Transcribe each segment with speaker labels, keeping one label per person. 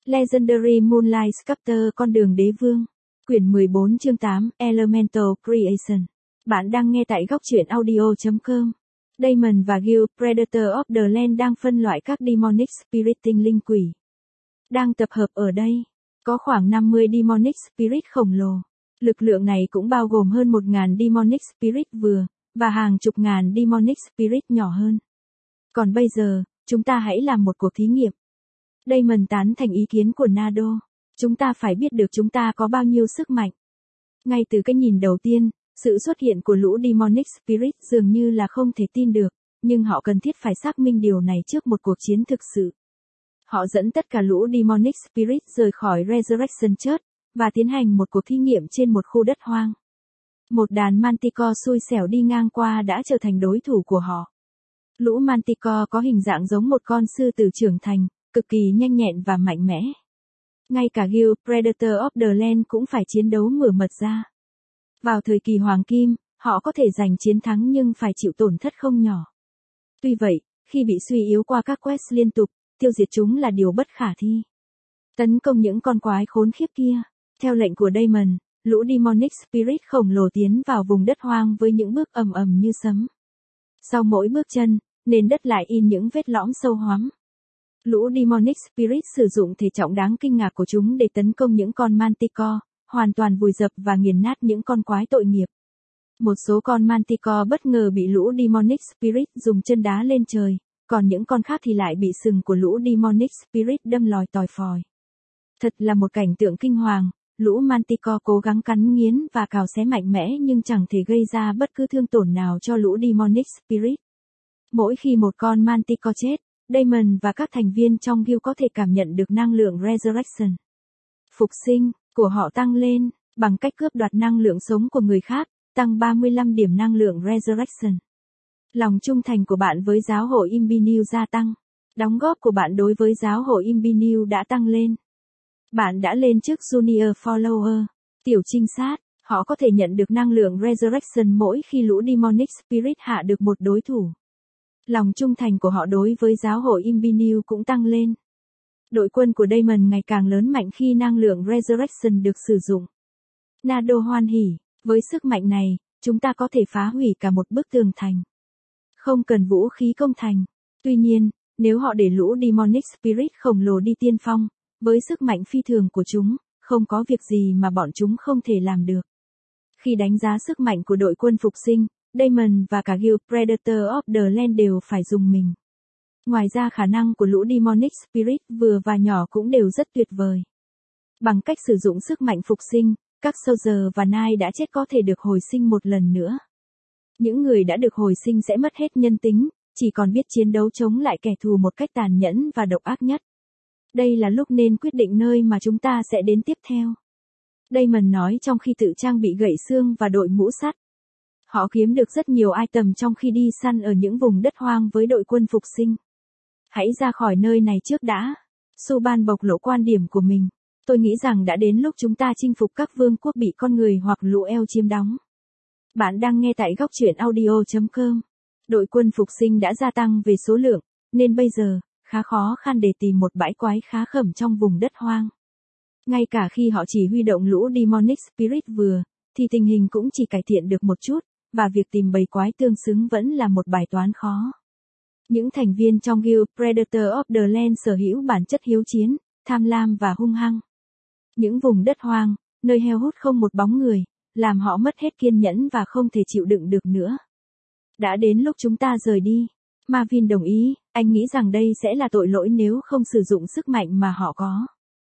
Speaker 1: Legendary Moonlight Sculptor Con đường đế vương. Quyển 14 chương 8 Elemental Creation. Bạn đang nghe tại góc truyện audio.com. Daemon và Gil, Predator of the Land đang phân loại các Demonic Spirit tinh linh quỷ. Đang tập hợp ở đây. Có khoảng 50 Demonic Spirit khổng lồ. Lực lượng này cũng bao gồm hơn 1.000 Demonic Spirit vừa, và hàng chục ngàn Demonic Spirit nhỏ hơn. Còn bây giờ, chúng ta hãy làm một cuộc thí nghiệm. Daemon tán thành ý kiến của Nado. Chúng ta phải biết được chúng ta có bao nhiêu sức mạnh. Ngay từ cái nhìn đầu tiên, sự xuất hiện của lũ Demonic Spirit dường như là không thể tin được, nhưng họ cần thiết phải xác minh điều này trước một cuộc chiến thực sự. Họ dẫn tất cả lũ Demonic Spirit rời khỏi Resurrection Church, và tiến hành một cuộc thí nghiệm trên một khu đất hoang. Một đàn Manticore xui xẻo đi ngang qua đã trở thành đối thủ của họ. Lũ Manticore có hình dạng giống một con sư tử trưởng thành, cực kỳ nhanh nhẹn và mạnh mẽ. Ngay cả Gil, Predator of the Land cũng phải chiến đấu mở mật ra. Vào thời kỳ Hoàng Kim, họ có thể giành chiến thắng nhưng phải chịu tổn thất không nhỏ. Tuy vậy, khi bị suy yếu qua các quest liên tục, tiêu diệt chúng là điều bất khả thi. Tấn công những con quái khốn khiếp kia. Theo lệnh của Daemon, lũ Demonic Spirit khổng lồ tiến vào vùng đất hoang với những bước ầm ầm như sấm. Sau mỗi bước chân, nền đất lại in những vết lõm sâu hoắm. Lũ Demonic Spirit sử dụng thể trọng đáng kinh ngạc của chúng để tấn công những con Manticore, hoàn toàn vùi dập và nghiền nát những con quái tội nghiệp. Một số con Manticore bất ngờ bị lũ Demonic Spirit dùng chân đá lên trời, còn những con khác thì lại bị sừng của lũ Demonic Spirit đâm lòi tòi phòi. Thật là một cảnh tượng kinh hoàng, lũ Manticore cố gắng cắn nghiến và cào xé mạnh mẽ nhưng chẳng thể gây ra bất cứ thương tổn nào cho lũ Demonic Spirit. Mỗi khi một con Manticore chết, Daemon và các thành viên trong guild có thể cảm nhận được năng lượng Resurrection. Phục sinh của họ tăng lên, bằng cách cướp đoạt năng lượng sống của người khác, tăng 35 điểm năng lượng Resurrection. Lòng trung thành của bạn với giáo hội Imbinew gia tăng. Đóng góp của bạn đối với giáo hội Imbinew đã tăng lên. Bạn đã lên chức Junior Follower, tiểu trinh sát. Họ có thể nhận được năng lượng Resurrection mỗi khi lũ Demonic Spirit hạ được một đối thủ. Lòng trung thành của họ đối với giáo hội Imbinew cũng tăng lên. Đội quân của Daemon ngày càng lớn mạnh khi năng lượng Resurrection được sử dụng. Nado hoan hỉ, với sức mạnh này, chúng ta có thể phá hủy cả một bức tường thành. Không cần vũ khí công thành. Tuy nhiên, nếu họ để lũ Demonic Spirit khổng lồ đi tiên phong, với sức mạnh phi thường của chúng, không có việc gì mà bọn chúng không thể làm được. Khi đánh giá sức mạnh của đội quân phục sinh, Daemon và cả Gil, Predator of the Land đều phải dùng mình. Ngoài ra khả năng của lũ Demonic Spirit vừa và nhỏ cũng đều rất tuyệt vời. Bằng cách sử dụng sức mạnh phục sinh, các Soldier và Knight đã chết có thể được hồi sinh một lần nữa. Những người đã được hồi sinh sẽ mất hết nhân tính, chỉ còn biết chiến đấu chống lại kẻ thù một cách tàn nhẫn và độc ác nhất. Đây là lúc nên quyết định nơi mà chúng ta sẽ đến tiếp theo. Daemon nói trong khi tự trang bị gậy xương và đội mũ sắt. Họ kiếm được rất nhiều item trong khi đi săn ở những vùng đất hoang với đội quân phục sinh. Hãy ra khỏi nơi này trước đã. Suban bộc lộ quan điểm của mình. Tôi nghĩ rằng đã đến lúc chúng ta chinh phục các vương quốc bị con người hoặc lũ eo chiếm đóng. Bạn đang nghe tại góc truyện audio.com. Đội quân phục sinh đã gia tăng về số lượng, nên bây giờ, khá khó khăn để tìm một bãi quái khá khẩm trong vùng đất hoang. Ngay cả khi họ chỉ huy động lũ Demonic Spirit vừa, thì tình hình cũng chỉ cải thiện được một chút, và việc tìm bầy quái tương xứng vẫn là một bài toán khó. Những thành viên trong Guild Predator of the Land sở hữu bản chất hiếu chiến, tham lam và hung hăng. Những vùng đất hoang, nơi heo hút không một bóng người, làm họ mất hết kiên nhẫn và không thể chịu đựng được nữa. Đã đến lúc chúng ta rời đi. Marvin đồng ý, anh nghĩ rằng đây sẽ là tội lỗi nếu không sử dụng sức mạnh mà họ có.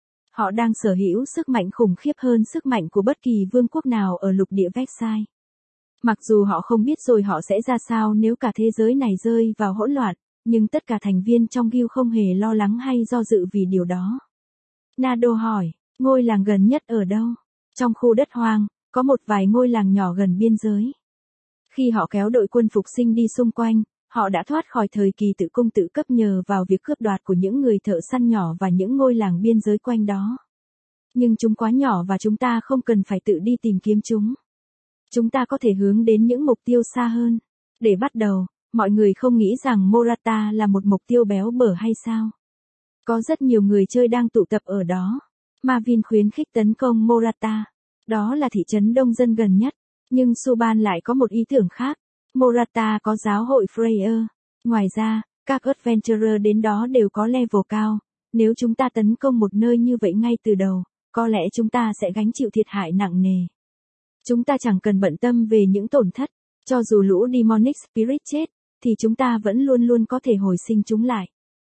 Speaker 1: Họ đang sở hữu sức mạnh khủng khiếp hơn sức mạnh của bất kỳ vương quốc nào ở lục địa Versailles. Mặc dù họ không biết rồi họ sẽ ra sao nếu cả thế giới này rơi vào hỗn loạn, nhưng tất cả thành viên trong guild không hề lo lắng hay do dự vì điều đó. Nado hỏi, ngôi làng gần nhất ở đâu? Trong khu đất hoang, có một vài ngôi làng nhỏ gần biên giới. Khi họ kéo đội quân phục sinh đi xung quanh, họ đã thoát khỏi thời kỳ tự cung tự cấp nhờ vào việc cướp đoạt của những người thợ săn nhỏ và những ngôi làng biên giới quanh đó. Nhưng chúng quá nhỏ và chúng ta không cần phải tự đi tìm kiếm chúng. Chúng ta có thể hướng đến những mục tiêu xa hơn. Để bắt đầu, mọi người không nghĩ rằng Morata là một mục tiêu béo bở hay sao? Có rất nhiều người chơi đang tụ tập ở đó. Marvin khuyến khích tấn công Morata. Đó là thị trấn đông dân gần nhất. Nhưng Subban lại có một ý tưởng khác. Morata có giáo hội Freya. Ngoài ra, các adventurer đến đó đều có level cao. Nếu chúng ta tấn công một nơi như vậy ngay từ đầu, có lẽ chúng ta sẽ gánh chịu thiệt hại nặng nề. Chúng ta chẳng cần bận tâm về những tổn thất. Cho dù lũ Demonic Spirit chết, thì chúng ta vẫn luôn luôn có thể hồi sinh chúng lại.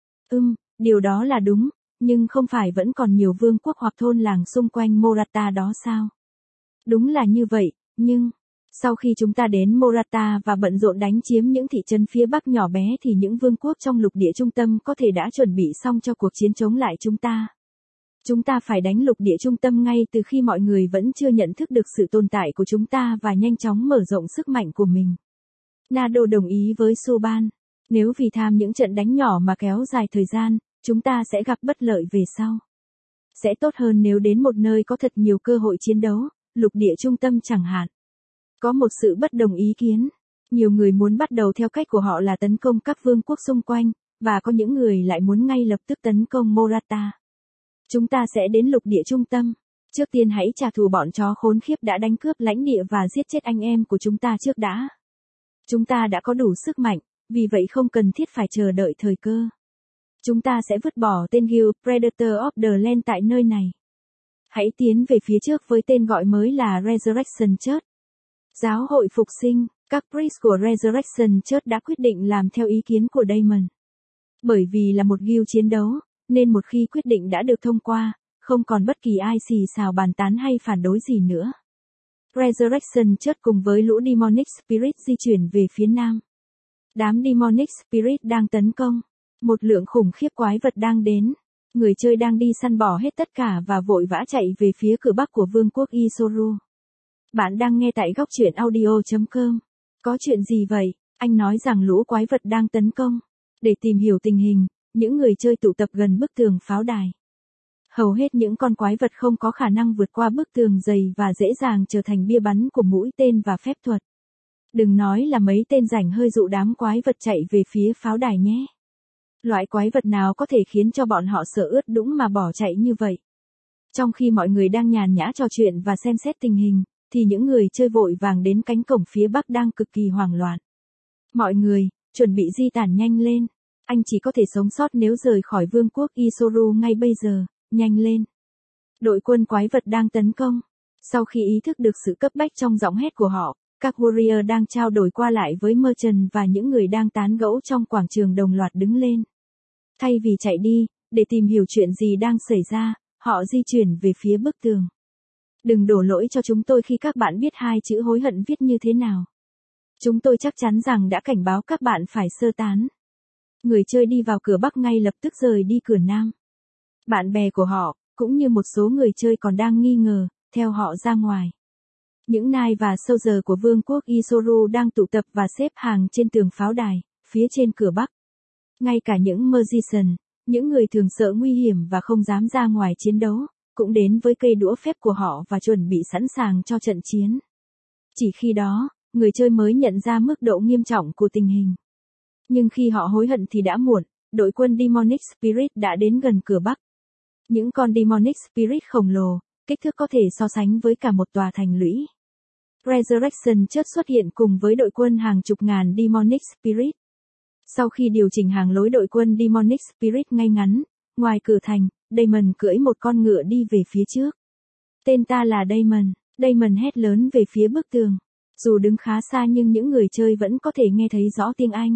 Speaker 1: Điều đó là đúng, nhưng không phải vẫn còn nhiều vương quốc hoặc thôn làng xung quanh Morata đó sao? Đúng là như vậy, nhưng sau khi chúng ta đến Morata và bận rộn đánh chiếm những thị trấn phía bắc nhỏ bé thì những vương quốc trong lục địa trung tâm có thể đã chuẩn bị xong cho cuộc chiến chống lại chúng ta. Chúng ta phải đánh lục địa trung tâm ngay từ khi mọi người vẫn chưa nhận thức được sự tồn tại của chúng ta và nhanh chóng mở rộng sức mạnh của mình. Nado đồng ý với Subban. Nếu vì tham những trận đánh nhỏ mà kéo dài thời gian, chúng ta sẽ gặp bất lợi về sau. Sẽ tốt hơn nếu đến một nơi có thật nhiều cơ hội chiến đấu, lục địa trung tâm chẳng hạn. Có một sự bất đồng ý kiến. Nhiều người muốn bắt đầu theo cách của họ là tấn công các vương quốc xung quanh, và có những người lại muốn ngay lập tức tấn công Morata. Chúng ta sẽ đến lục địa trung tâm. Trước tiên hãy trả thù bọn chó khốn khiếp đã đánh cướp lãnh địa và giết chết anh em của chúng ta trước đã. Chúng ta đã có đủ sức mạnh, vì vậy không cần thiết phải chờ đợi thời cơ. Chúng ta sẽ vứt bỏ tên Guild Predator of the Land tại nơi này. Hãy tiến về phía trước với tên gọi mới là Resurrection Church. Giáo hội phục sinh, các priest của Resurrection Church đã quyết định làm theo ý kiến của Damon. Bởi vì là một guild chiến đấu, nên một khi quyết định đã được thông qua, không còn bất kỳ ai xì xào bàn tán hay phản đối gì nữa. Resurrection Church cùng với lũ Demonic Spirit di chuyển về phía nam. Đám Demonic Spirit đang tấn công. Một lượng khủng khiếp quái vật đang đến. Người chơi đang đi săn bỏ hết tất cả và vội vã chạy về phía cửa bắc của vương quốc Isoru. Bạn đang nghe tại góc truyện audio.com. Có chuyện gì vậy? Anh nói rằng lũ quái vật đang tấn công. Để tìm hiểu tình hình, những người chơi tụ tập gần bức tường pháo đài. Hầu hết những con quái vật không có khả năng vượt qua bức tường dày và dễ dàng trở thành bia bắn của mũi tên và phép thuật. Đừng nói là mấy tên rảnh hơi dụ đám quái vật chạy về phía pháo đài nhé. Loại quái vật nào có thể khiến cho bọn họ sợ ướt đũng mà bỏ chạy như vậy? Trong khi mọi người đang nhàn nhã trò chuyện và xem xét tình hình, thì những người chơi vội vàng đến cánh cổng phía bắc đang cực kỳ hoảng loạn. Mọi người, chuẩn bị di tản nhanh lên. Anh chỉ có thể sống sót nếu rời khỏi vương quốc Isoru ngay bây giờ, nhanh lên. Đội quân quái vật đang tấn công. Sau khi ý thức được sự cấp bách trong giọng hét của họ, các warrior đang trao đổi qua lại với merchant và những người đang tán gẫu trong quảng trường đồng loạt đứng lên. Thay vì chạy đi, để tìm hiểu chuyện gì đang xảy ra, họ di chuyển về phía bức tường. Đừng đổ lỗi cho chúng tôi khi các bạn biết hai chữ hối hận viết như thế nào. Chúng tôi chắc chắn rằng đã cảnh báo các bạn phải sơ tán. Người chơi đi vào cửa bắc ngay lập tức rời đi cửa nam. Bạn bè của họ, cũng như một số người chơi còn đang nghi ngờ, theo họ ra ngoài. Những nai và soldier của vương quốc Isoru đang tụ tập và xếp hàng trên tường pháo đài, phía trên cửa bắc. Ngay cả những magician, những người thường sợ nguy hiểm và không dám ra ngoài chiến đấu, cũng đến với cây đũa phép của họ và chuẩn bị sẵn sàng cho trận chiến. Chỉ khi đó, người chơi mới nhận ra mức độ nghiêm trọng của tình hình. Nhưng khi họ hối hận thì đã muộn, đội quân Demonic Spirit đã đến gần cửa bắc. Những con Demonic Spirit khổng lồ, kích thước có thể so sánh với cả một tòa thành lũy. Resurrection Church xuất hiện cùng với đội quân hàng chục ngàn Demonic Spirit. Sau khi điều chỉnh hàng lối đội quân Demonic Spirit ngay ngắn, ngoài cửa thành, Damon cưỡi một con ngựa đi về phía trước. Tên ta là Damon. Damon hét lớn về phía bức tường. Dù đứng khá xa nhưng những người chơi vẫn có thể nghe thấy rõ tiếng Anh.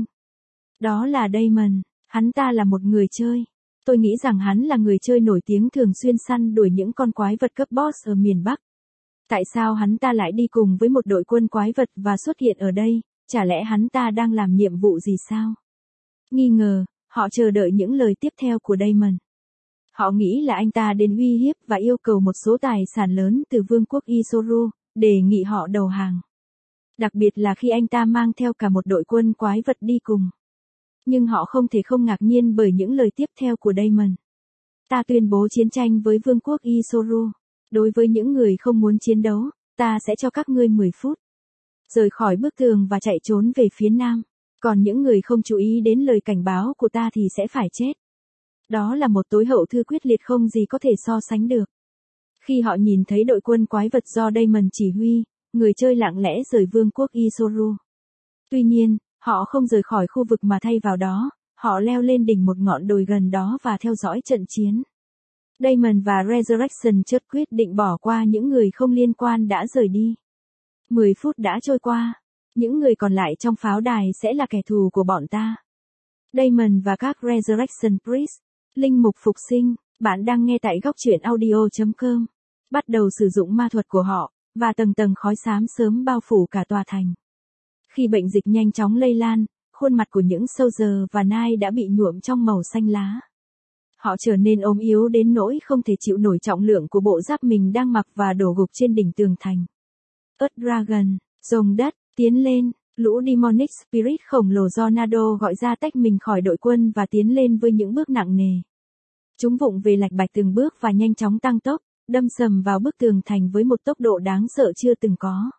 Speaker 1: Đó là Damon. Hắn ta là một người chơi. Tôi nghĩ rằng hắn là người chơi nổi tiếng thường xuyên săn đuổi những con quái vật cấp boss ở miền Bắc. Tại sao hắn ta lại đi cùng với một đội quân quái vật và xuất hiện ở đây? Chả lẽ hắn ta đang làm nhiệm vụ gì sao? Nghi ngờ, họ chờ đợi những lời tiếp theo của Damon. Họ nghĩ là anh ta đến uy hiếp và yêu cầu một số tài sản lớn từ vương quốc Isoru, đề nghị họ đầu hàng. Đặc biệt là khi anh ta mang theo cả một đội quân quái vật đi cùng. Nhưng họ không thể không ngạc nhiên bởi những lời tiếp theo của Damon. Ta tuyên bố chiến tranh với vương quốc Isoru. Đối với những người không muốn chiến đấu, ta sẽ cho các ngươi 10 phút. Rời khỏi bức tường và chạy trốn về phía nam. Còn những người không chú ý đến lời cảnh báo của ta thì sẽ phải chết. Đó là một tối hậu thư quyết liệt không gì có thể so sánh được. Khi họ nhìn thấy đội quân quái vật do Damon chỉ huy, người chơi lặng lẽ rời vương quốc Isoru. Tuy nhiên, họ không rời khỏi khu vực mà thay vào đó, họ leo lên đỉnh một ngọn đồi gần đó và theo dõi trận chiến. Damon và Resurrection chợt quyết định bỏ qua những người không liên quan đã rời đi. 10 phút đã trôi qua. Những người còn lại trong pháo đài sẽ là kẻ thù của bọn ta. Damon và các Resurrection Priest, linh mục phục sinh, bạn đang nghe tại góc truyện audio.com. Bắt đầu sử dụng ma thuật của họ, và tầng tầng khói xám sớm bao phủ cả tòa thành. Khi bệnh dịch nhanh chóng lây lan, khuôn mặt của những Soldier và Knight đã bị nhuộm trong màu xanh lá. Họ trở nên ốm yếu đến nỗi không thể chịu nổi trọng lượng của bộ giáp mình đang mặc và đổ gục trên đỉnh tường thành. Earth Dragon, rồng đất, tiến lên, lũ Demonic Spirit khổng lồ do Nado gọi ra tách mình khỏi đội quân và tiến lên với những bước nặng nề. Chúng vụng về lạch bạch từng bước và nhanh chóng tăng tốc, đâm sầm vào bức tường thành với một tốc độ đáng sợ chưa từng có.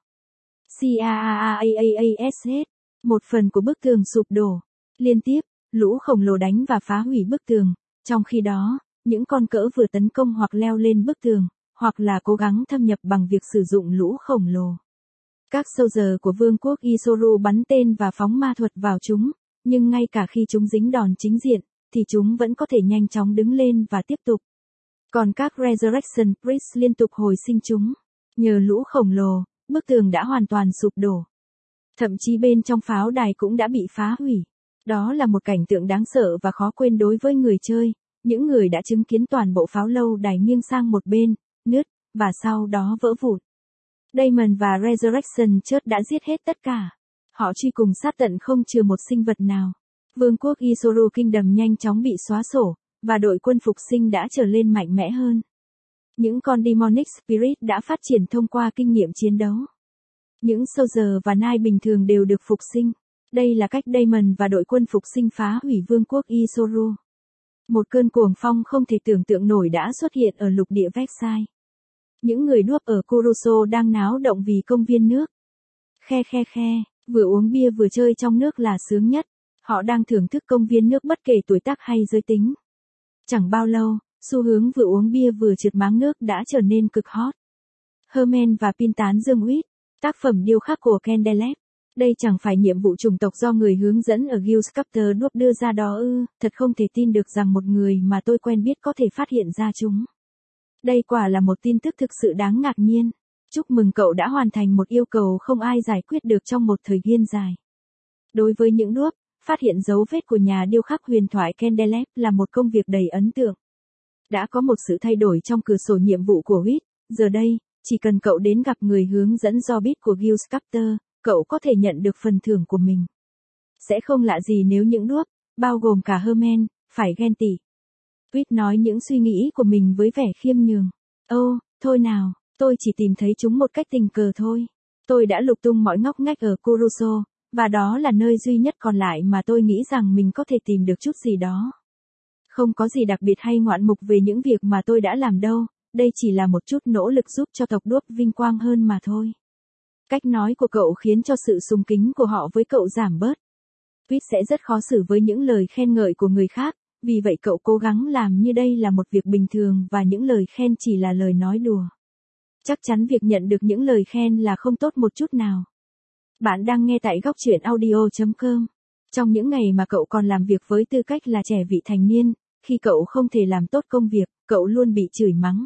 Speaker 1: Caaaaas, một phần của bức tường sụp đổ. Liên tiếp, lũ khổng lồ đánh và phá hủy bức tường, trong khi đó, những con cỡ vừa tấn công hoặc leo lên bức tường, hoặc là cố gắng thâm nhập bằng việc sử dụng lũ khổng lồ. Các soldier của vương quốc Isoru bắn tên và phóng ma thuật vào chúng, nhưng ngay cả khi chúng dính đòn chính diện, thì chúng vẫn có thể nhanh chóng đứng lên và tiếp tục. Còn các Resurrection Priest liên tục hồi sinh chúng. Nhờ lũ khổng lồ, bức tường đã hoàn toàn sụp đổ. Thậm chí bên trong pháo đài cũng đã bị phá hủy. Đó là một cảnh tượng đáng sợ và khó quên đối với người chơi, những người đã chứng kiến toàn bộ pháo lâu đài nghiêng sang một bên, nứt, và sau đó vỡ vụn. Damon và Resurrection Church đã giết hết tất cả. Họ truy cùng sát tận không chừa một sinh vật nào. Vương quốc Isoru Kingdom nhanh chóng bị xóa sổ, và đội quân phục sinh đã trở lên mạnh mẽ hơn. Những con Demonic Spirit đã phát triển thông qua kinh nghiệm chiến đấu. Những Soldier và Knight bình thường đều được phục sinh. Đây là cách Damon và đội quân phục sinh phá hủy vương quốc Isoru. Một cơn cuồng phong không thể tưởng tượng nổi đã xuất hiện ở lục địa Vexai. Những người đuốc ở Kuruso đang náo động vì công viên nước. Khe, vừa uống bia vừa chơi trong nước là sướng nhất. Họ đang thưởng thức công viên nước bất kể tuổi tác hay giới tính. Chẳng bao lâu, xu hướng vừa uống bia vừa trượt máng nước đã trở nên cực hot. Hermen và Pin tán dương Uýt, tác phẩm điêu khắc của Kendelep. Đây chẳng phải nhiệm vụ chủng tộc do người hướng dẫn ở Guild Sculptor đuốc đưa ra đó ư, thật không thể tin được rằng một người mà tôi quen biết có thể phát hiện ra chúng. Đây quả là một tin tức thực sự đáng ngạc nhiên. Chúc mừng cậu đã hoàn thành một yêu cầu không ai giải quyết được trong một thời gian dài. Đối với những đuốc, phát hiện dấu vết của nhà điêu khắc huyền thoại Kendelep là một công việc đầy ấn tượng. Đã có một sự thay đổi trong cửa sổ nhiệm vụ của Huit, giờ đây, chỉ cần cậu đến gặp người hướng dẫn do bit của Guild Sculptor, cậu có thể nhận được phần thưởng của mình. Sẽ không lạ gì nếu những đuốc, bao gồm cả Hermen, phải ghen tị. Huit nói những suy nghĩ của mình với vẻ khiêm nhường. Thôi nào, tôi chỉ tìm thấy chúng một cách tình cờ thôi. Tôi đã lục tung mọi ngóc ngách ở Kuruso, và đó là nơi duy nhất còn lại mà tôi nghĩ rằng mình có thể tìm được chút gì đó. Không có gì đặc biệt hay ngoạn mục về những việc mà tôi đã làm đâu, đây chỉ là một chút nỗ lực giúp cho tộc đuốc vinh quang hơn mà thôi. Cách nói của cậu khiến cho sự sùng kính của họ với cậu giảm bớt. Huit sẽ rất khó xử với những lời khen ngợi của người khác, vì vậy cậu cố gắng làm như đây là một việc bình thường và những lời khen chỉ là lời nói đùa. Chắc chắn việc nhận được những lời khen là không tốt một chút nào. Bạn đang nghe tại góc truyện audio.com. Trong những ngày mà cậu còn làm việc với tư cách là trẻ vị thành niên, khi cậu không thể làm tốt công việc, cậu luôn bị chửi mắng.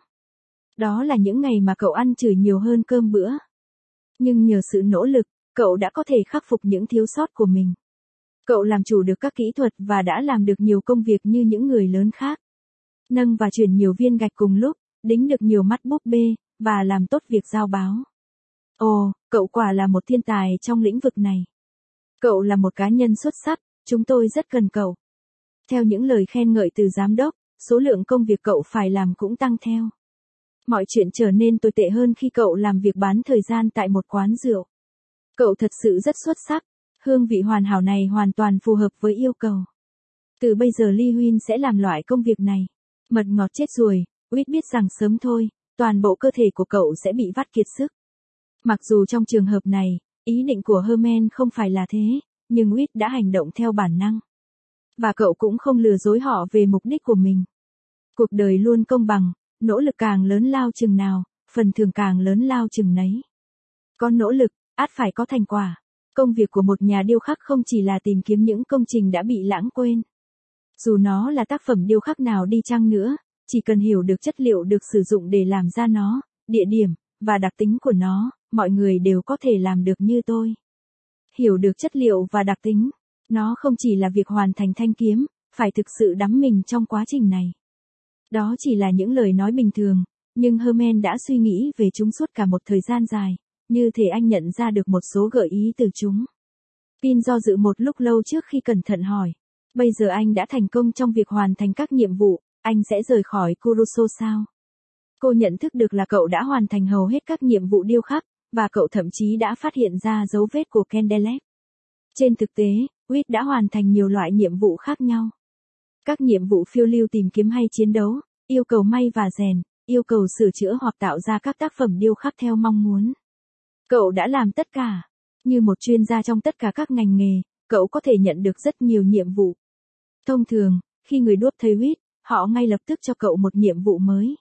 Speaker 1: Đó là những ngày mà cậu ăn chửi nhiều hơn cơm bữa. Nhưng nhờ sự nỗ lực, cậu đã có thể khắc phục những thiếu sót của mình. Cậu làm chủ được các kỹ thuật và đã làm được nhiều công việc như những người lớn khác. Nâng và chuyển nhiều viên gạch cùng lúc, đính được nhiều mắt búp bê, và làm tốt việc giao báo. Cậu quả là một thiên tài trong lĩnh vực này. Cậu là một cá nhân xuất sắc, chúng tôi rất cần cậu. Theo những lời khen ngợi từ giám đốc, số lượng công việc cậu phải làm cũng tăng theo. Mọi chuyện trở nên tồi tệ hơn khi cậu làm việc bán thời gian tại một quán rượu. Cậu thật sự rất xuất sắc, hương vị hoàn hảo này hoàn toàn phù hợp với yêu cầu. Từ bây giờ Lee Huynh sẽ làm loại công việc này. Mật ngọt chết ruồi, Huit biết rằng sớm thôi, toàn bộ cơ thể của cậu sẽ bị vắt kiệt sức. Mặc dù trong trường hợp này, ý định của Hermen không phải là thế, nhưng Huit đã hành động theo bản năng. Và cậu cũng không lừa dối họ về mục đích của mình. Cuộc đời luôn công bằng, nỗ lực càng lớn lao chừng nào, phần thưởng càng lớn lao chừng nấy. Có nỗ lực, ắt phải có thành quả. Công việc của một nhà điêu khắc không chỉ là tìm kiếm những công trình đã bị lãng quên. Dù nó là tác phẩm điêu khắc nào đi chăng nữa, chỉ cần hiểu được chất liệu được sử dụng để làm ra nó, địa điểm, và đặc tính của nó, mọi người đều có thể làm được như tôi. Hiểu được chất liệu và đặc tính, nó không chỉ là việc hoàn thành thanh kiếm, phải thực sự đắm mình trong quá trình này. Đó chỉ là những lời nói bình thường, nhưng Herman đã suy nghĩ về chúng suốt cả một thời gian dài, như thể anh nhận ra được một số gợi ý từ chúng. Pin do dự một lúc lâu trước khi cẩn thận hỏi. Bây giờ anh đã thành công trong việc hoàn thành các nhiệm vụ, anh sẽ rời khỏi Kuroso sao? Cô nhận thức được là cậu đã hoàn thành hầu hết các nhiệm vụ điêu khắc, và cậu thậm chí đã phát hiện ra dấu vết của Kendelep. Trên thực tế, Wit đã hoàn thành nhiều loại nhiệm vụ khác nhau. Các nhiệm vụ phiêu lưu tìm kiếm hay chiến đấu, yêu cầu may và rèn, yêu cầu sửa chữa hoặc tạo ra các tác phẩm điêu khắc theo mong muốn. Cậu đã làm tất cả. Như một chuyên gia trong tất cả các ngành nghề, cậu có thể nhận được rất nhiều nhiệm vụ. Thông thường, khi người đuốc thấy Wit, họ ngay lập tức cho cậu một nhiệm vụ mới.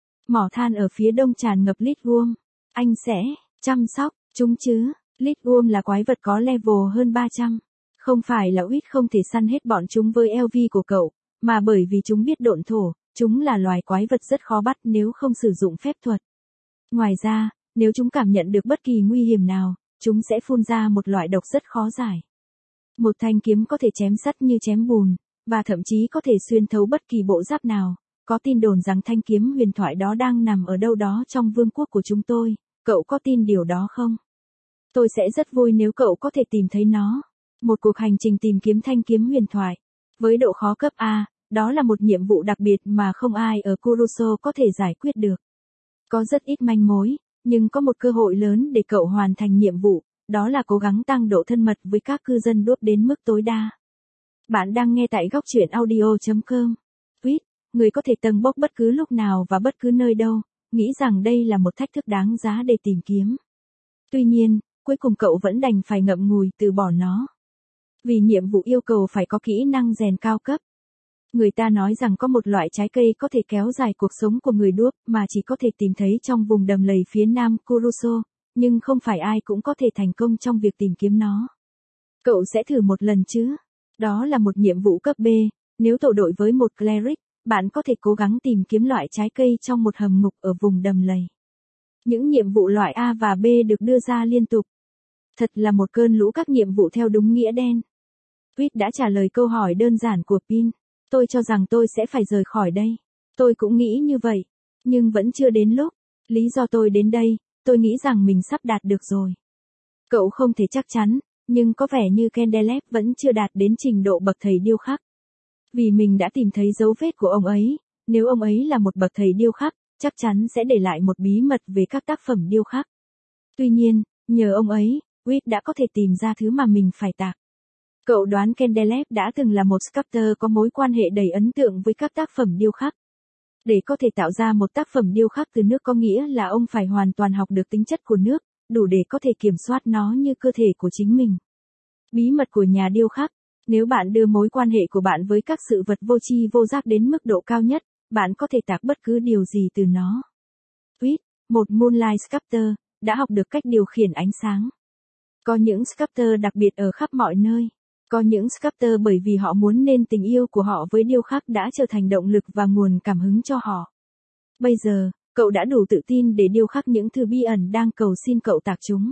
Speaker 1: Mỏ than ở phía đông tràn ngập lithium. Anh sẽ chăm sóc chúng chứ? Lithium là quái vật có level hơn 300. Không phải là Wit không thể săn hết bọn chúng với LV của cậu, mà bởi vì chúng biết độn thổ, chúng là loài quái vật rất khó bắt nếu không sử dụng phép thuật. Ngoài ra, nếu chúng cảm nhận được bất kỳ nguy hiểm nào, chúng sẽ phun ra một loại độc rất khó giải. Một thanh kiếm có thể chém sắt như chém bùn, và thậm chí có thể xuyên thấu bất kỳ bộ giáp nào. Có tin đồn rằng thanh kiếm huyền thoại đó đang nằm ở đâu đó trong vương quốc của chúng tôi, cậu có tin điều đó không? Tôi sẽ rất vui nếu cậu có thể tìm thấy nó. Một cuộc hành trình tìm kiếm thanh kiếm huyền thoại. Với độ khó cấp A, đó là một nhiệm vụ đặc biệt mà không ai ở Kuroso có thể giải quyết được. Có rất ít manh mối, nhưng có một cơ hội lớn để cậu hoàn thành nhiệm vụ, đó là cố gắng tăng độ thân mật với các cư dân đốt đến mức tối đa. Bạn đang nghe tại góc truyện audio.com. Wit, người có thể tâng bốc bất cứ lúc nào và bất cứ nơi đâu, nghĩ rằng đây là một thách thức đáng giá để tìm kiếm. Tuy nhiên, cuối cùng cậu vẫn đành phải ngậm ngùi từ bỏ nó. Vì nhiệm vụ yêu cầu phải có kỹ năng rèn cao cấp. Người ta nói rằng có một loại trái cây có thể kéo dài cuộc sống của người đuốc mà chỉ có thể tìm thấy trong vùng đầm lầy phía nam Kuroso, nhưng không phải ai cũng có thể thành công trong việc tìm kiếm nó. Cậu sẽ thử một lần chứ? Đó là một nhiệm vụ cấp B, nếu tổ đội với một cleric, bạn có thể cố gắng tìm kiếm loại trái cây trong một hầm ngục ở vùng đầm lầy. Những nhiệm vụ loại A và B được đưa ra liên tục. Thật là một cơn lũ các nhiệm vụ theo đúng nghĩa đen. Wit đã trả lời câu hỏi đơn giản của Pin. Tôi cho rằng tôi sẽ phải rời khỏi đây. Tôi cũng nghĩ như vậy. Nhưng vẫn chưa đến lúc. Lý do tôi đến đây, tôi nghĩ rằng mình sắp đạt được rồi. Cậu không thể chắc chắn, nhưng có vẻ như Kendelep vẫn chưa đạt đến trình độ bậc thầy điêu khắc. Vì mình đã tìm thấy dấu vết của ông ấy, nếu ông ấy là một bậc thầy điêu khắc, chắc chắn sẽ để lại một bí mật về các tác phẩm điêu khắc. Tuy nhiên, nhờ ông ấy, Wit đã có thể tìm ra thứ mà mình phải tạc. Cậu đoán Kendelep đã từng là một sculptor có mối quan hệ đầy ấn tượng với các tác phẩm điêu khắc. Để có thể tạo ra một tác phẩm điêu khắc từ nước có nghĩa là ông phải hoàn toàn học được tính chất của nước, đủ để có thể kiểm soát nó như cơ thể của chính mình. Bí mật của nhà điêu khắc, nếu bạn đưa mối quan hệ của bạn với các sự vật vô tri vô giác đến mức độ cao nhất, bạn có thể tạc bất cứ điều gì từ nó. Wit, một Moonlight Sculptor, đã học được cách điều khiển ánh sáng. Có những sculptor đặc biệt ở khắp mọi nơi. Có những sculptor bởi vì họ muốn nên tình yêu của họ với điêu khắc đã trở thành động lực và nguồn cảm hứng cho họ. Bây giờ, cậu đã đủ tự tin để điêu khắc những thứ bí ẩn đang cầu xin cậu tạc chúng.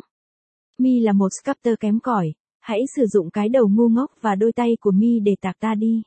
Speaker 1: Mi là một sculptor kém cỏi, hãy sử dụng cái đầu ngu ngốc và đôi tay của Mi để tạc ta đi.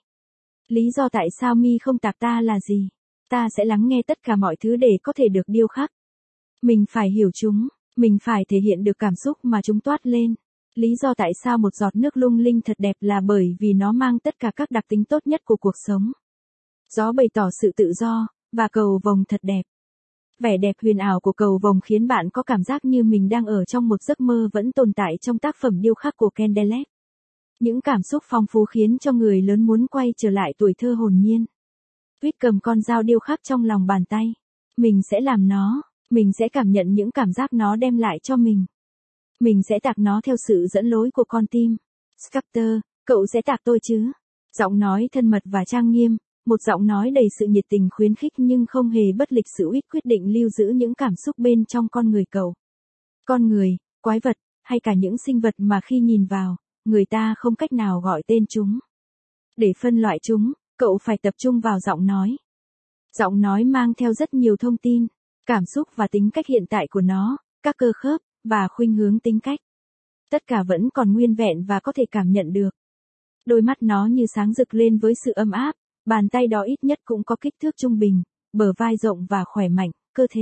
Speaker 1: Lý do tại sao Mi không tạc ta là gì? Ta sẽ lắng nghe tất cả mọi thứ để có thể được điêu khắc. Mình phải hiểu chúng, mình phải thể hiện được cảm xúc mà chúng toát lên. Lý do tại sao một giọt nước lung linh thật đẹp là bởi vì nó mang tất cả các đặc tính tốt nhất của cuộc sống. Gió bày tỏ sự tự do, và cầu vồng thật đẹp. Vẻ đẹp huyền ảo của cầu vồng khiến bạn có cảm giác như mình đang ở trong một giấc mơ vẫn tồn tại trong tác phẩm điêu khắc của Kendelep. Những cảm xúc phong phú khiến cho người lớn muốn quay trở lại tuổi thơ hồn nhiên. Wit cầm con dao điêu khắc trong lòng bàn tay. Mình sẽ làm nó, mình sẽ cảm nhận những cảm giác nó đem lại cho mình. Mình sẽ tạc nó theo sự dẫn lối của con tim. Sculptor, cậu sẽ tạc tôi chứ? Giọng nói thân mật và trang nghiêm, một giọng nói đầy sự nhiệt tình khuyến khích nhưng không hề bất lịch sự. Uýt quyết định lưu giữ những cảm xúc bên trong con người cậu. Con người, quái vật, hay cả những sinh vật mà khi nhìn vào, người ta không cách nào gọi tên chúng. Để phân loại chúng, cậu phải tập trung vào giọng nói. Giọng nói mang theo rất nhiều thông tin, cảm xúc và tính cách hiện tại của nó, các cơ khớp, và khuynh hướng tính cách. Tất cả vẫn còn nguyên vẹn và có thể cảm nhận được. Đôi mắt nó như sáng rực lên với sự ấm áp, bàn tay đó ít nhất cũng có kích thước trung bình, bờ vai rộng và khỏe mạnh, cơ thể.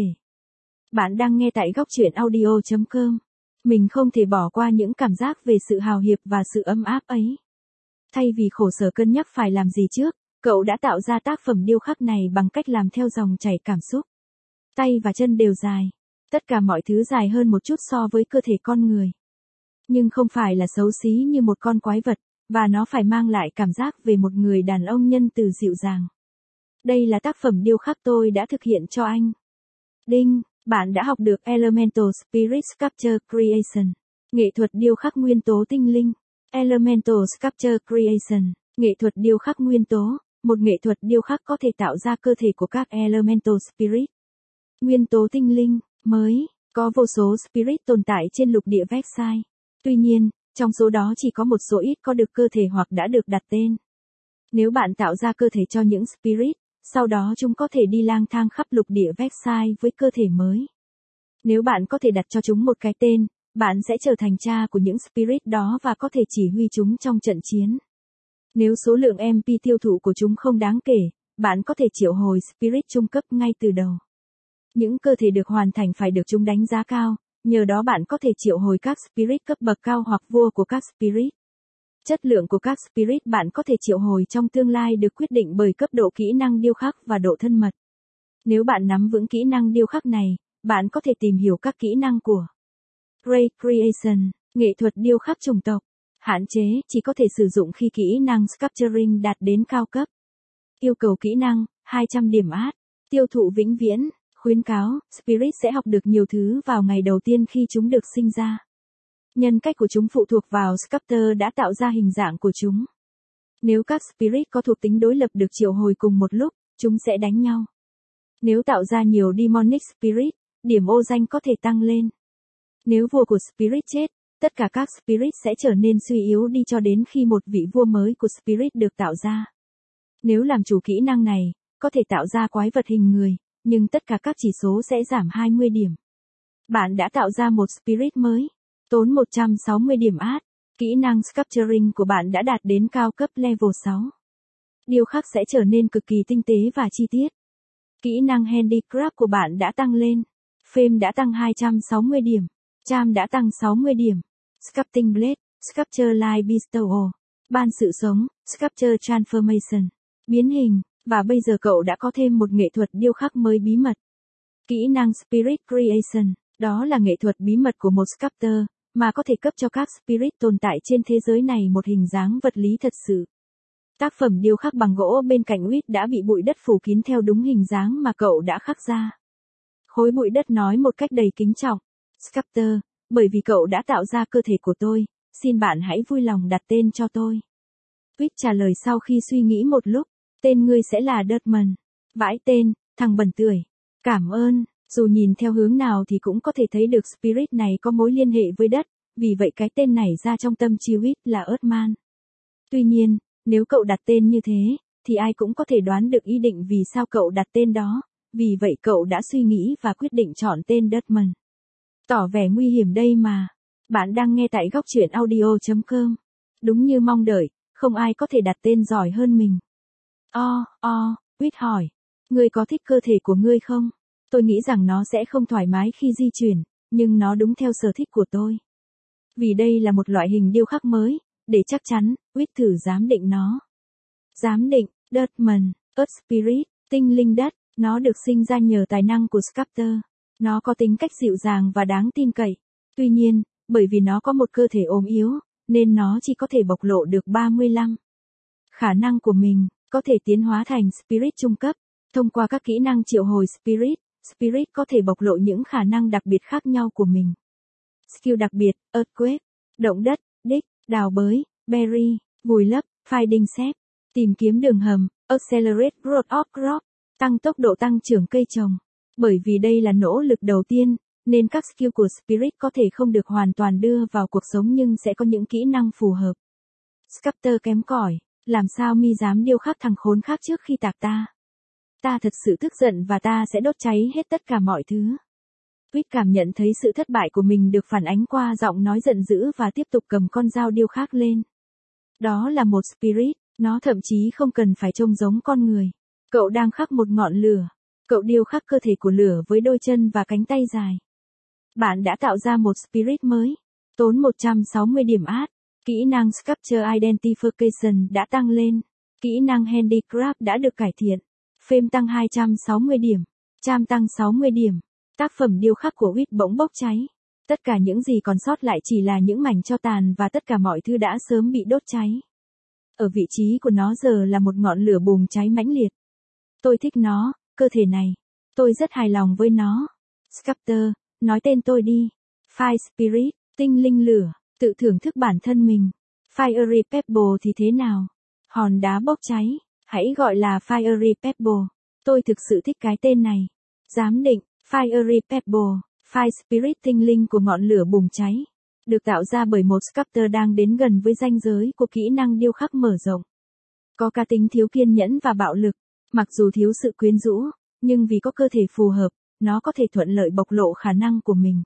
Speaker 1: Bạn đang nghe tại góc truyện audio.com. Mình không thể bỏ qua những cảm giác về sự hào hiệp và sự ấm áp ấy. Thay vì khổ sở cân nhắc phải làm gì trước, cậu đã tạo ra tác phẩm điêu khắc này bằng cách làm theo dòng chảy cảm xúc. Tay và chân đều dài. Tất cả mọi thứ dài hơn một chút so với cơ thể con người. Nhưng không phải là xấu xí như một con quái vật, và nó phải mang lại cảm giác về một người đàn ông nhân từ dịu dàng. Đây là tác phẩm điêu khắc tôi đã thực hiện cho anh. Đinh, bạn đã học được Elemental Spirit Sculpture Creation. Nghệ thuật điêu khắc nguyên tố tinh linh. Elemental Sculpture Creation, nghệ thuật điêu khắc nguyên tố, một nghệ thuật điêu khắc có thể tạo ra cơ thể của các Elemental Spirit. Nguyên tố tinh linh, mới, có vô số Spirit tồn tại trên lục địa Vexai. Tuy nhiên, trong số đó chỉ có một số ít có được cơ thể hoặc đã được đặt tên. Nếu bạn tạo ra cơ thể cho những Spirit, sau đó chúng có thể đi lang thang khắp lục địa Vexai với cơ thể mới. Nếu bạn có thể đặt cho chúng một cái tên, bạn sẽ trở thành cha của những Spirit đó và có thể chỉ huy chúng trong trận chiến. Nếu số lượng MP tiêu thụ của chúng không đáng kể, bạn có thể triệu hồi Spirit trung cấp ngay từ đầu. Những cơ thể được hoàn thành phải được chúng đánh giá cao, nhờ đó bạn có thể triệu hồi các Spirit cấp bậc cao hoặc vua của các Spirit. Chất lượng của các Spirit bạn có thể triệu hồi trong tương lai được quyết định bởi cấp độ kỹ năng điêu khắc và độ thân mật. Nếu bạn nắm vững kỹ năng điêu khắc này, bạn có thể tìm hiểu các kỹ năng của Ray Creation, nghệ thuật điêu khắc chủng tộc. Hạn chế, chỉ có thể sử dụng khi kỹ năng Sculpturing đạt đến cao cấp. Yêu cầu kỹ năng, 200 điểm át. Tiêu thụ vĩnh viễn. Khuyến cáo, Spirit sẽ học được nhiều thứ vào ngày đầu tiên khi chúng được sinh ra. Nhân cách của chúng phụ thuộc vào Sculptor đã tạo ra hình dạng của chúng. Nếu các Spirit có thuộc tính đối lập được triệu hồi cùng một lúc, chúng sẽ đánh nhau. Nếu tạo ra nhiều Demonic Spirit, điểm ô danh có thể tăng lên. Nếu vua của Spirit chết, tất cả các Spirit sẽ trở nên suy yếu đi cho đến khi một vị vua mới của Spirit được tạo ra. Nếu làm chủ kỹ năng này, có thể tạo ra quái vật hình người, nhưng tất cả các chỉ số sẽ giảm 20 điểm. Bạn đã tạo ra một Spirit mới. Tốn 160 điểm át. Kỹ năng Sculpturing của bạn đã đạt đến cao cấp level 6. Điêu khắc sẽ trở nên cực kỳ tinh tế và chi tiết. Kỹ năng Handicraft của bạn đã tăng lên. Fame đã tăng 260 điểm. Charm đã tăng 60 điểm. Sculpting Blade, Sculpture Life Bestow, ban sự sống, Sculpture Transformation, biến hình, và bây giờ cậu đã có thêm một nghệ thuật điêu khắc mới bí mật. Kỹ năng Spirit Creation, đó là nghệ thuật bí mật của một Sculptor, mà có thể cấp cho các Spirit tồn tại trên thế giới này một hình dáng vật lý thật sự. Tác phẩm điêu khắc bằng gỗ bên cạnh Uýt đã bị bụi đất phủ kín theo đúng hình dáng mà cậu đã khắc ra. Khối bụi đất nói một cách đầy kính trọng, Sculptor, bởi vì cậu đã tạo ra cơ thể của tôi, xin bạn hãy vui lòng đặt tên cho tôi. Uýt trả lời sau khi suy nghĩ một lúc, tên ngươi sẽ là Dutman. Vãi tên, thằng bẩn tưởi. Cảm ơn, dù nhìn theo hướng nào thì cũng có thể thấy được Spirit này có mối liên hệ với đất, vì vậy cái tên này ra trong tâm trí Uýt là Earthman. Tuy nhiên, nếu cậu đặt tên như thế, thì ai cũng có thể đoán được ý định vì sao cậu đặt tên đó, vì vậy cậu đã suy nghĩ và quyết định chọn tên Dutman. Tỏ vẻ nguy hiểm đây mà. Bạn đang nghe tại góc truyện audio.com. Đúng như mong đợi, không ai có thể đặt tên giỏi hơn mình. Uýt hỏi. Ngươi có thích cơ thể của ngươi không? Tôi nghĩ rằng nó sẽ không thoải mái khi di chuyển, nhưng nó đúng theo sở thích của tôi. Vì đây là một loại hình điêu khắc mới, để chắc chắn, Uýt thử giám định nó. Giám định, Dutman, Earth Spirit, tinh linh đất, nó được sinh ra nhờ tài năng của Sculptor. Nó có tính cách dịu dàng và đáng tin cậy. Tuy nhiên, bởi vì nó có một cơ thể ốm yếu, nên nó chỉ có thể bộc lộ được 35 khả năng của mình, có thể tiến hóa thành Spirit trung cấp. Thông qua các kỹ năng triệu hồi Spirit, Spirit có thể bộc lộ những khả năng đặc biệt khác nhau của mình. Skill đặc biệt, Earthquake, động đất, Dig, đào bới, Bury, vùi lấp, Finding Sep. Tìm kiếm đường hầm, accelerate growth of crop, tăng tốc độ tăng trưởng cây trồng. Bởi vì đây là nỗ lực đầu tiên, nên các skill của Spirit có thể không được hoàn toàn đưa vào cuộc sống nhưng sẽ có những kỹ năng phù hợp. Sculptor kém cỏi, làm sao mi dám điêu khắc thằng khốn khác trước khi tạc ta? Ta thật sự tức giận và ta sẽ đốt cháy hết tất cả mọi thứ. Quýt cảm nhận thấy sự thất bại của mình được phản ánh qua giọng nói giận dữ và tiếp tục cầm con dao điêu khắc lên. Đó là một Spirit, nó thậm chí không cần phải trông giống con người. Cậu đang khắc một ngọn lửa. Cậu điêu khắc cơ thể của lửa với đôi chân và cánh tay dài. Bạn đã tạo ra một Spirit mới. Tốn 160 điểm art. Kỹ năng Sculpture Identification đã tăng lên. Kỹ năng Handicraft đã được cải thiện. Phêm tăng 260 điểm. Cham tăng 60 điểm. Tác phẩm điêu khắc của Whit bỗng bốc cháy. Tất cả những gì còn sót lại chỉ là những mảnh tro tàn và tất cả mọi thứ đã sớm bị đốt cháy. Ở vị trí của nó giờ là một ngọn lửa bùng cháy mãnh liệt. Tôi thích nó, cơ thể này. Tôi rất hài lòng với nó. Sculptor, nói tên tôi đi. Fire Spirit, tinh linh lửa, tự thưởng thức bản thân mình. Fiery Pebble thì thế nào? Hòn đá bốc cháy, hãy gọi là Fiery Pebble. Tôi thực sự thích cái tên này. Giám định, Fiery Pebble, Fire Spirit tinh linh của ngọn lửa bùng cháy. Được tạo ra bởi một sculptor đang đến gần với ranh giới của kỹ năng điêu khắc mở rộng. Có cá tính thiếu kiên nhẫn và bạo lực. Mặc dù thiếu sự quyến rũ, nhưng vì có cơ thể phù hợp, nó có thể thuận lợi bộc lộ khả năng của mình.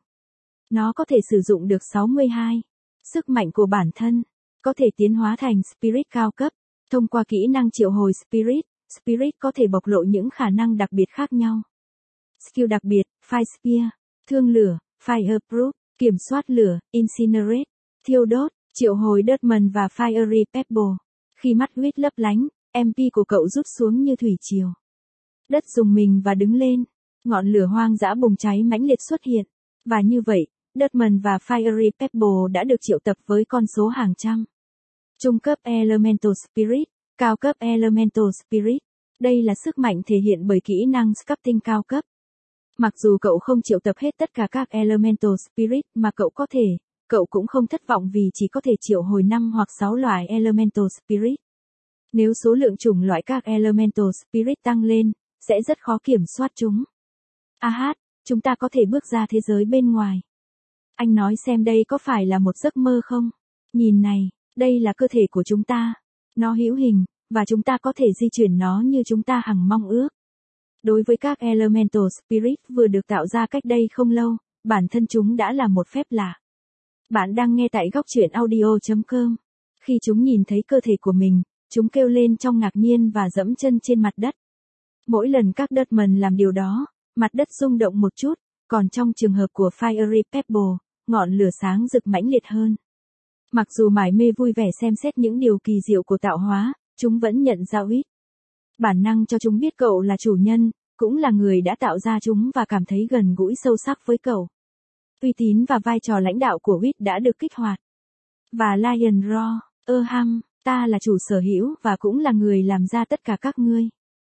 Speaker 1: Nó có thể sử dụng được 62. Sức mạnh của bản thân. Có thể tiến hóa thành Spirit cao cấp. Thông qua kỹ năng triệu hồi Spirit, Spirit có thể bộc lộ những khả năng đặc biệt khác nhau. Skill đặc biệt, Fire Spear, thương lửa, Fireproof, kiểm soát lửa, Incinerate, thiêu đốt, triệu hồi Dustman và Fiery Pebble. Khi mắt Whit lấp lánh, MP của cậu rút xuống như thủy triều. Đất rùng mình và đứng lên. Ngọn lửa hoang dã bùng cháy mãnh liệt xuất hiện. Và như vậy, Dustman và Fiery Pebble đã được triệu tập với con số hàng trăm. Trung cấp Elemental Spirit, cao cấp Elemental Spirit. Đây là sức mạnh thể hiện bởi kỹ năng sculpting cao cấp. Mặc dù cậu không triệu tập hết tất cả các Elemental Spirit mà cậu cũng không thất vọng vì chỉ có thể triệu hồi 5 hoặc 6 loại Elemental Spirit. Nếu số lượng chủng loại các Elemental Spirit tăng lên, sẽ rất khó kiểm soát chúng. Chúng ta có thể bước ra thế giới bên ngoài. Anh nói xem đây có phải là một giấc mơ không? Nhìn này, đây là cơ thể của chúng ta. Nó hữu hình, và chúng ta có thể di chuyển nó như chúng ta hằng mong ước. Đối với các Elemental Spirit vừa được tạo ra cách đây không lâu, bản thân chúng đã là một phép lạ. Bạn đang nghe tại góc truyện audio.com. Khi chúng nhìn thấy cơ thể của mình, chúng kêu lên trong ngạc nhiên và dẫm chân trên mặt đất. Mỗi lần các Dustman làm điều đó, mặt đất rung động một chút, còn trong trường hợp của Fiery Pebble, ngọn lửa sáng rực mãnh liệt hơn. Mặc dù mải mê vui vẻ xem xét những điều kỳ diệu của tạo hóa, chúng vẫn nhận ra Whit. Bản năng cho chúng biết cậu là chủ nhân, cũng là người đã tạo ra chúng và cảm thấy gần gũi sâu sắc với cậu. Uy tín và vai trò lãnh đạo của Whit đã được kích hoạt. Và Lion Roar, ta là chủ sở hữu và cũng là người làm ra tất cả các ngươi.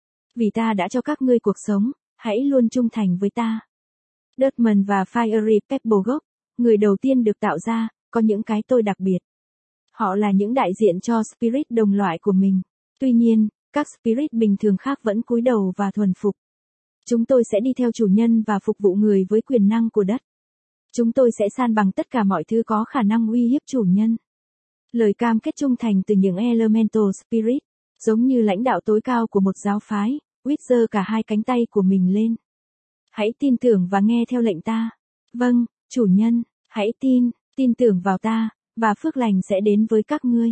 Speaker 1: Vì ta đã cho các ngươi cuộc sống, hãy luôn trung thành với ta. Dustman và Fiery Pebble gốc, người đầu tiên được tạo ra, có những cái tôi đặc biệt. Họ là những đại diện cho Spirit đồng loại của mình. Tuy nhiên, các Spirit bình thường khác vẫn cúi đầu và thuần phục. Chúng tôi sẽ đi theo chủ nhân và phục vụ người với quyền năng của đất. Chúng tôi sẽ san bằng tất cả mọi thứ có khả năng uy hiếp chủ nhân. Lời cam kết trung thành từ những Elemental Spirit, giống như lãnh đạo tối cao của một giáo phái, Whit giơ cả hai cánh tay của mình lên. Hãy tin tưởng và nghe theo lệnh ta. Vâng, chủ nhân, hãy tin tưởng vào ta, và phước lành sẽ đến với các ngươi.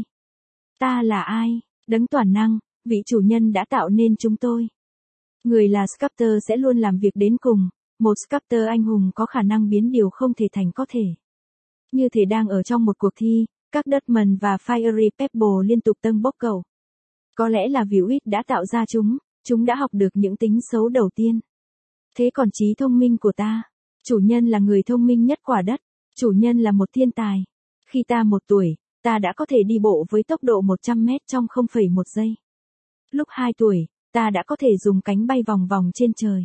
Speaker 1: Ta là ai? Đấng toàn năng, vị chủ nhân đã tạo nên chúng tôi. Người là Sculptor sẽ luôn làm việc đến cùng, một Sculptor anh hùng có khả năng biến điều không thể thành có thể. Như thể đang ở trong một cuộc thi, các Dustman và Fiery Pebble liên tục tâng bốc cậu. Có lẽ là vì Whit đã tạo ra chúng đã học được những tính xấu đầu tiên. Thế còn trí thông minh của ta? Chủ nhân là người thông minh nhất quả đất, chủ nhân là một thiên tài. Khi ta 1 tuổi, ta đã có thể đi bộ với tốc độ 100 mét trong 0,1 giây. Lúc 2 tuổi, ta đã có thể dùng cánh bay vòng vòng trên trời.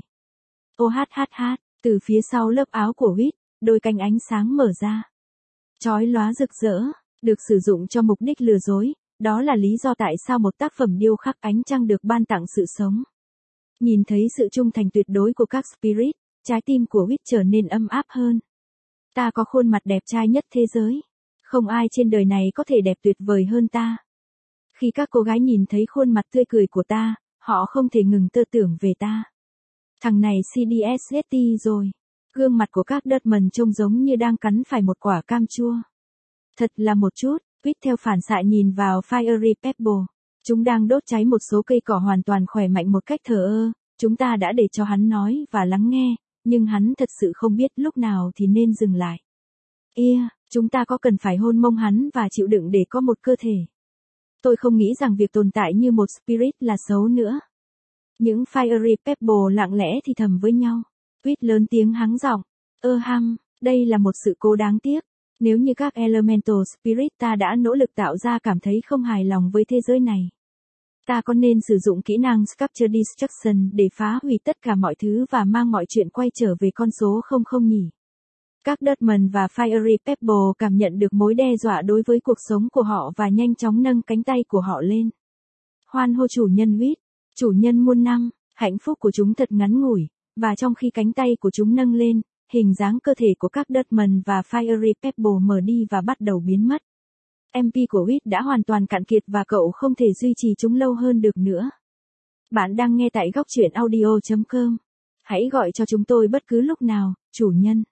Speaker 1: Từ phía sau lớp áo của Whit, đôi cánh ánh sáng mở ra. Chói lóa rực rỡ, được sử dụng cho mục đích lừa dối, Đó là lý do tại sao một tác phẩm điêu khắc ánh trăng được ban tặng sự sống. Nhìn thấy sự trung thành tuyệt đối của các spirit, trái tim của Whit trở nên ấm áp hơn. Ta có khuôn mặt đẹp trai nhất thế giới. Không ai trên đời này có thể đẹp tuyệt vời hơn ta. Khi các cô gái nhìn thấy khuôn mặt tươi cười của ta, họ không thể ngừng tơ tưởng về ta. Thằng này CDSST rồi. Gương mặt của các Dutchman trông giống như đang cắn phải một quả cam chua. Thật là một chút, Whit theo phản xạ nhìn vào Fiery Pebble. Chúng đang đốt cháy một số cây cỏ hoàn toàn khỏe mạnh một cách thờ ơ. Chúng ta đã để cho hắn nói và lắng nghe, nhưng hắn thật sự không biết lúc nào thì nên dừng lại. Chúng ta có cần phải hôn mông hắn và chịu đựng để có một cơ thể. Tôi không nghĩ rằng việc tồn tại như một spirit là xấu nữa. Những Fiery Pebble lặng lẽ thì thầm với nhau. Whit lớn tiếng hắng giọng. Đây là một sự cố đáng tiếc. Nếu như các Elemental Spirit ta đã nỗ lực tạo ra cảm thấy không hài lòng với thế giới này. Ta có nên sử dụng kỹ năng Sculpture Destruction để phá hủy tất cả mọi thứ và mang mọi chuyện quay trở về con số 00 nhỉ? Các Dutchman và Fiery Pebble cảm nhận được mối đe dọa đối với cuộc sống của họ và nhanh chóng nâng cánh tay của họ lên. Hoan hô chủ nhân Whit, chủ nhân muôn năm, hạnh phúc của chúng thật ngắn ngủi, và trong khi cánh tay của chúng nâng lên, hình dáng cơ thể của các Dutchman và Fiery Pebble mở đi và bắt đầu biến mất. MP của Whit đã hoàn toàn cạn kiệt và cậu không thể duy trì chúng lâu hơn được nữa. Bạn đang nghe tại góc truyện audio.com. Hãy gọi cho chúng tôi bất cứ lúc nào, chủ nhân.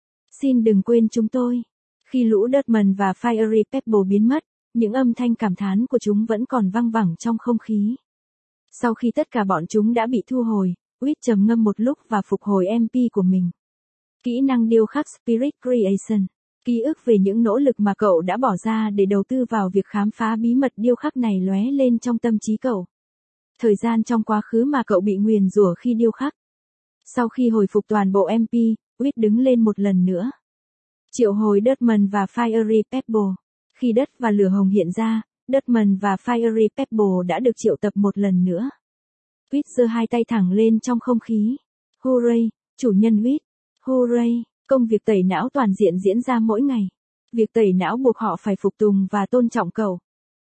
Speaker 1: Xin đừng quên chúng tôi. Khi lũ Dutchman và Fiery Pebble biến mất, những âm thanh cảm thán của chúng vẫn còn văng vẳng trong không khí. Sau khi tất cả bọn chúng đã bị thu hồi, Whit trầm ngâm một lúc và phục hồi MP của mình. Kỹ năng điêu khắc Spirit Creation. Ký ức về những nỗ lực mà cậu đã bỏ ra để đầu tư vào việc khám phá bí mật điêu khắc này lóe lên trong tâm trí cậu. Thời gian trong quá khứ mà cậu bị nguyền rủa khi điêu khắc. Sau khi hồi phục toàn bộ MP, Whit đứng lên một lần nữa. Triệu hồi Dutchman và Fiery Pebble. Khi đất và lửa hồng hiện ra, Dutchman và Fiery Pebble đã được triệu tập một lần nữa. Whit giơ hai tay thẳng lên trong không khí. Hooray, chủ nhân Whit. Hooray, công việc tẩy não toàn diện diễn ra mỗi ngày. Việc tẩy não buộc họ phải phục tùng và tôn trọng cậu.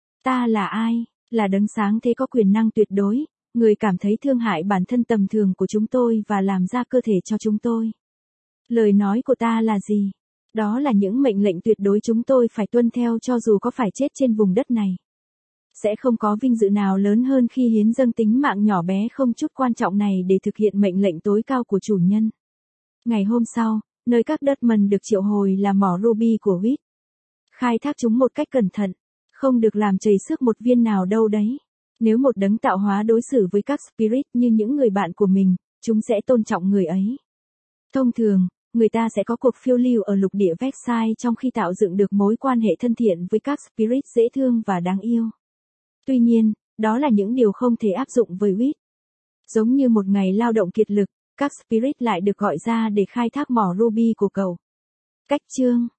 Speaker 1: Ta là ai? Là đấng sáng thế có quyền năng tuyệt đối, người cảm thấy thương hại bản thân tầm thường của chúng tôi và làm ra cơ thể cho chúng tôi. Lời nói của ta là gì? Đó là những mệnh lệnh tuyệt đối chúng tôi phải tuân theo cho dù có phải chết trên vùng đất này. Sẽ không có vinh dự nào lớn hơn khi hiến dâng tính mạng nhỏ bé không chút quan trọng này để thực hiện mệnh lệnh tối cao của chủ nhân. Ngày hôm sau, nơi các Dutchman được triệu hồi là mỏ ruby của Whit. Khai thác chúng một cách cẩn thận, không được làm chảy xước một viên nào đâu đấy. Nếu một đấng tạo hóa đối xử với các spirit như những người bạn của mình, chúng sẽ tôn trọng người ấy. Thông thường, người ta sẽ có cuộc phiêu lưu ở lục địa Versailles trong khi tạo dựng được mối quan hệ thân thiện với các spirit dễ thương và đáng yêu. Tuy nhiên, đó là những điều không thể áp dụng với Whit. Giống như một ngày lao động kiệt lực, các spirit lại được gọi ra để khai thác mỏ ruby của cậu. Cách chương